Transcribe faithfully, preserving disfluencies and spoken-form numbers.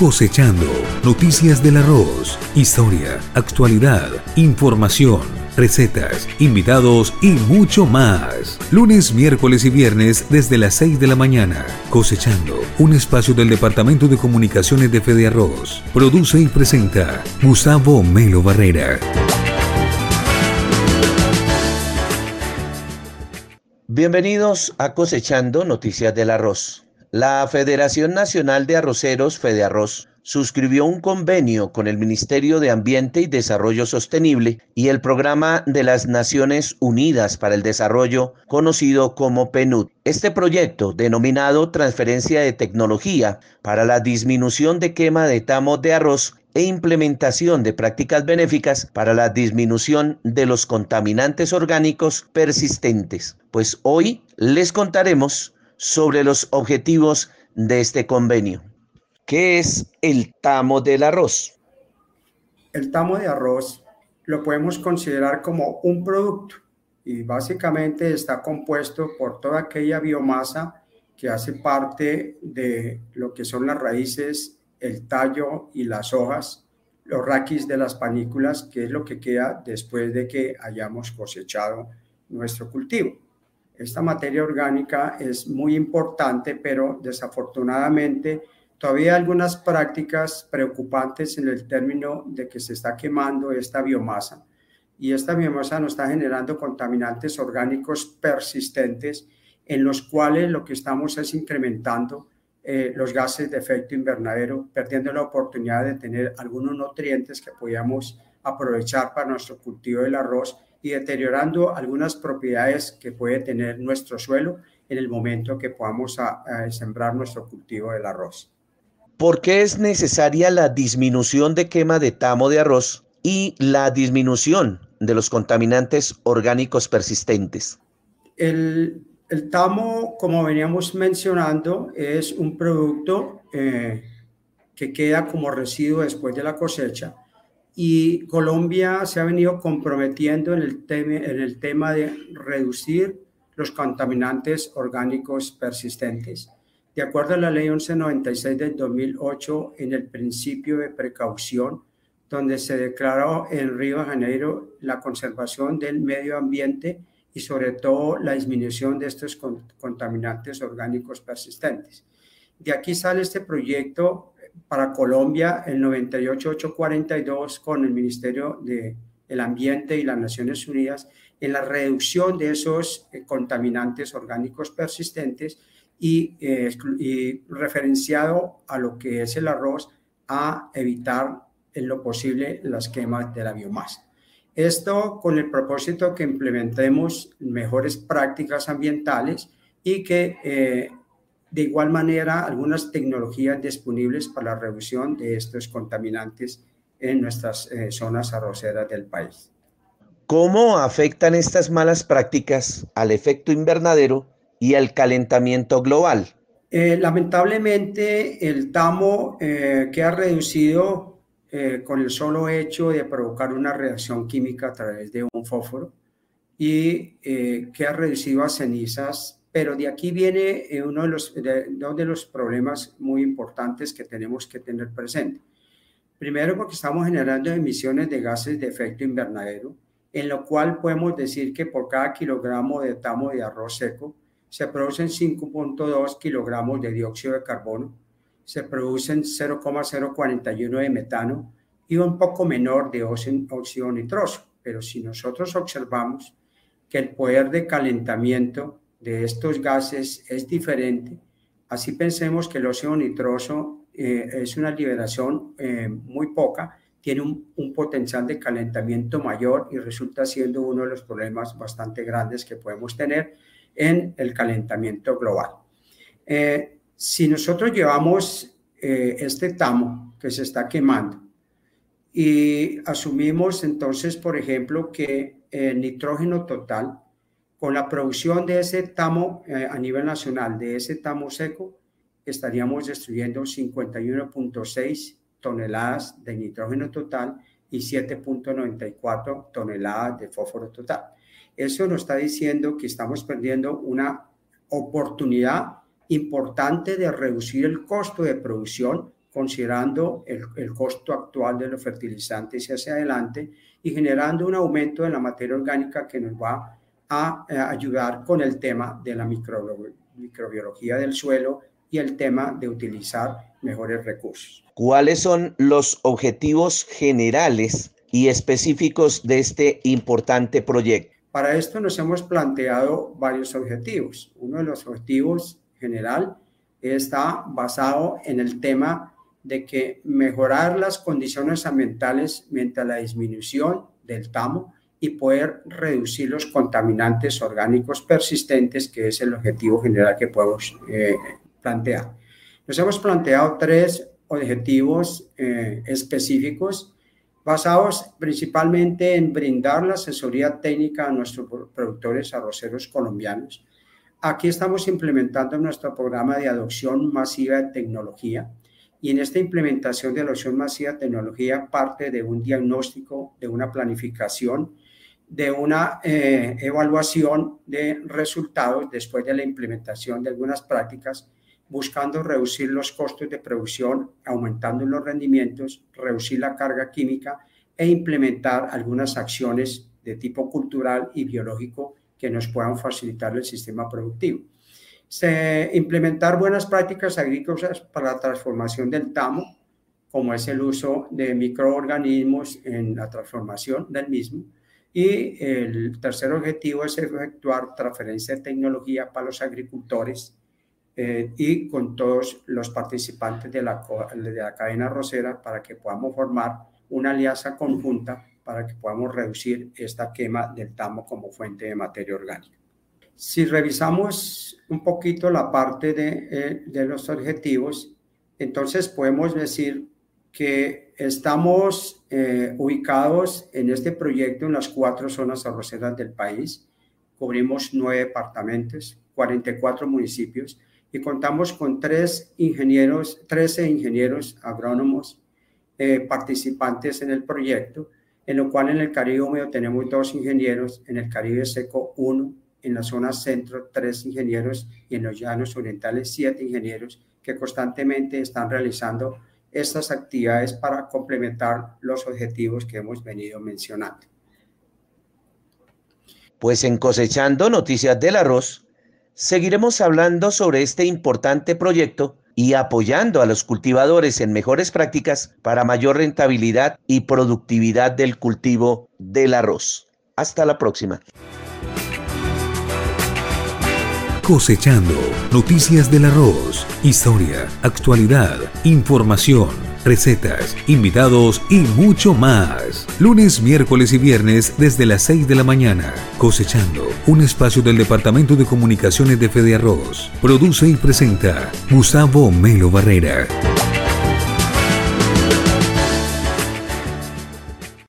Cosechando, noticias del arroz, historia, actualidad, información, recetas, invitados y mucho más. Lunes, miércoles y viernes desde las seis de la mañana. Cosechando, un espacio del Departamento de Comunicaciones de Fede Arroz. Produce y presenta Gustavo Melo Barrera. Bienvenidos a Cosechando, noticias del arroz. La Federación Nacional de Arroceros, Fedearroz, suscribió un convenio con el Ministerio de Ambiente y Desarrollo Sostenible y el Programa de las Naciones Unidas para el Desarrollo, conocido como P N U D. Este proyecto, denominado Transferencia de Tecnología para la Disminución de Quema de Tamo de Arroz e implementación de prácticas benéficas para la disminución de los contaminantes orgánicos persistentes. Pues hoy les contaremos sobre los objetivos de este convenio. ¿Qué es el tamo del arroz? El tamo de arroz lo podemos considerar como un producto y básicamente está compuesto por toda aquella biomasa que hace parte de lo que son las raíces, el tallo y las hojas, los raquis de las panículas, que es lo que queda después de que hayamos cosechado nuestro cultivo. Esta materia orgánica es muy importante, pero desafortunadamente todavía hay algunas prácticas preocupantes en el término de que se está quemando esta biomasa y esta biomasa nos está generando contaminantes orgánicos persistentes en los cuales lo que estamos es incrementando eh, los gases de efecto invernadero, perdiendo la oportunidad de tener algunos nutrientes que podíamos aprovechar para nuestro cultivo del arroz y deteriorando algunas propiedades que puede tener nuestro suelo en el momento que podamos a, a sembrar nuestro cultivo del arroz. ¿Por qué es necesaria la disminución de quema de tamo de arroz y la disminución de los contaminantes orgánicos persistentes? El, el tamo, como veníamos mencionando, es un producto eh, que queda como residuo después de la cosecha. Y Colombia se ha venido comprometiendo en el, tema, en el tema de reducir los contaminantes orgánicos persistentes. De acuerdo a la ley once noventa y seis del dos mil ocho, en el principio de precaución, donde se declaró en Río de Janeiro la conservación del medio ambiente y sobre todo la disminución de estos contaminantes orgánicos persistentes. De aquí sale este proyecto para Colombia, el noventa y ocho mil ochocientos cuarenta y dos, con el Ministerio del Ambiente y las Naciones Unidas, en la reducción de esos eh, contaminantes orgánicos persistentes y, eh, y referenciado a lo que es el arroz, a evitar en lo posible las quemas de la biomasa. Esto con el propósito que implementemos mejores prácticas ambientales y que eh, de igual manera, algunas tecnologías disponibles para la reducción de estos contaminantes en nuestras eh, zonas arroceras del país. ¿Cómo afectan estas malas prácticas al efecto invernadero y al calentamiento global? Eh, lamentablemente, el tamo eh, queda reducido eh, con el solo hecho de provocar una reacción química a través de un fósforo y eh, queda reducido a cenizas. Pero de aquí viene uno de los, de, uno de los problemas muy importantes que tenemos que tener presente. Primero, porque estamos generando emisiones de gases de efecto invernadero, en lo cual podemos decir que por cada kilogramo de tamo de arroz seco se producen cinco punto dos kilogramos de dióxido de carbono, se producen cero coma cero cuarenta y uno de metano y un poco menor de óxido nitroso. Pero si nosotros observamos que el poder de calentamiento de estos gases es diferente, así pensemos que el óxido nitroso eh, es una liberación eh, muy poca, tiene un, un potencial de calentamiento mayor y resulta siendo uno de los problemas bastante grandes que podemos tener en el calentamiento global. Eh, si nosotros llevamos eh, este tamo que se está quemando y asumimos entonces, por ejemplo, que el nitrógeno total con la producción de ese tamo eh, a nivel nacional, de ese tamo seco, estaríamos destruyendo cincuenta y uno punto seis toneladas de nitrógeno total y siete punto noventa y cuatro toneladas de fósforo total. Eso nos está diciendo que estamos perdiendo una oportunidad importante de reducir el costo de producción considerando el, el costo actual de los fertilizantes hacia adelante y generando un aumento de la materia orgánica que nos va a, a ayudar con el tema de la micro, microbiología del suelo y el tema de utilizar mejores recursos. ¿Cuáles son los objetivos generales y específicos de este importante proyecto? Para esto nos hemos planteado varios objetivos. Uno de los objetivos general está basado en el tema de que mejorar las condiciones ambientales mediante la disminución del tamo y poder reducir los contaminantes orgánicos persistentes, que es el objetivo general que podemos eh, plantear. Nos hemos planteado tres objetivos eh, específicos basados principalmente en brindar la asesoría técnica a nuestros productores arroceros colombianos. Aquí estamos implementando nuestro programa de adopción masiva de tecnología y en esta implementación de adopción masiva de tecnología parte de un diagnóstico, de una planificación, de una eh, evaluación de resultados después de la implementación de algunas prácticas, buscando reducir los costos de producción, aumentando los rendimientos, reducir la carga química e implementar algunas acciones de tipo cultural y biológico que nos puedan facilitar el sistema productivo. Se, implementar buenas prácticas agrícolas para la transformación del tamo, como es el uso de microorganismos en la transformación del mismo. Y el tercer objetivo es efectuar transferencia de tecnología para los agricultores eh, y con todos los participantes de la, de la cadena arrocera para que podamos formar una alianza conjunta para que podamos reducir esta quema del tamo como fuente de materia orgánica. Si revisamos un poquito la parte de, eh, de los objetivos, entonces podemos decir que estamos eh, ubicados en este proyecto en las cuatro zonas arroceras del país. Cubrimos nueve departamentos, cuarenta y cuatro municipios y contamos con tres ingenieros, trece ingenieros agrónomos eh, participantes en el proyecto, en lo cual en el Caribe húmedo tenemos dos ingenieros, en el Caribe seco uno, en la zona centro tres ingenieros y en los llanos orientales siete ingenieros que constantemente están realizando estas actividades para complementar los objetivos que hemos venido mencionando. Pues en Cosechando Noticias del Arroz, seguiremos hablando sobre este importante proyecto y apoyando a los cultivadores en mejores prácticas para mayor rentabilidad y productividad del cultivo del arroz. Hasta la próxima. Cosechando Noticias del Arroz. Historia, actualidad, información, recetas, invitados y mucho más. Lunes, miércoles y viernes desde las seis de la mañana. Cosechando, un espacio del Departamento de Comunicaciones de Fedearroz. Produce y presenta Gustavo Melo Barrera.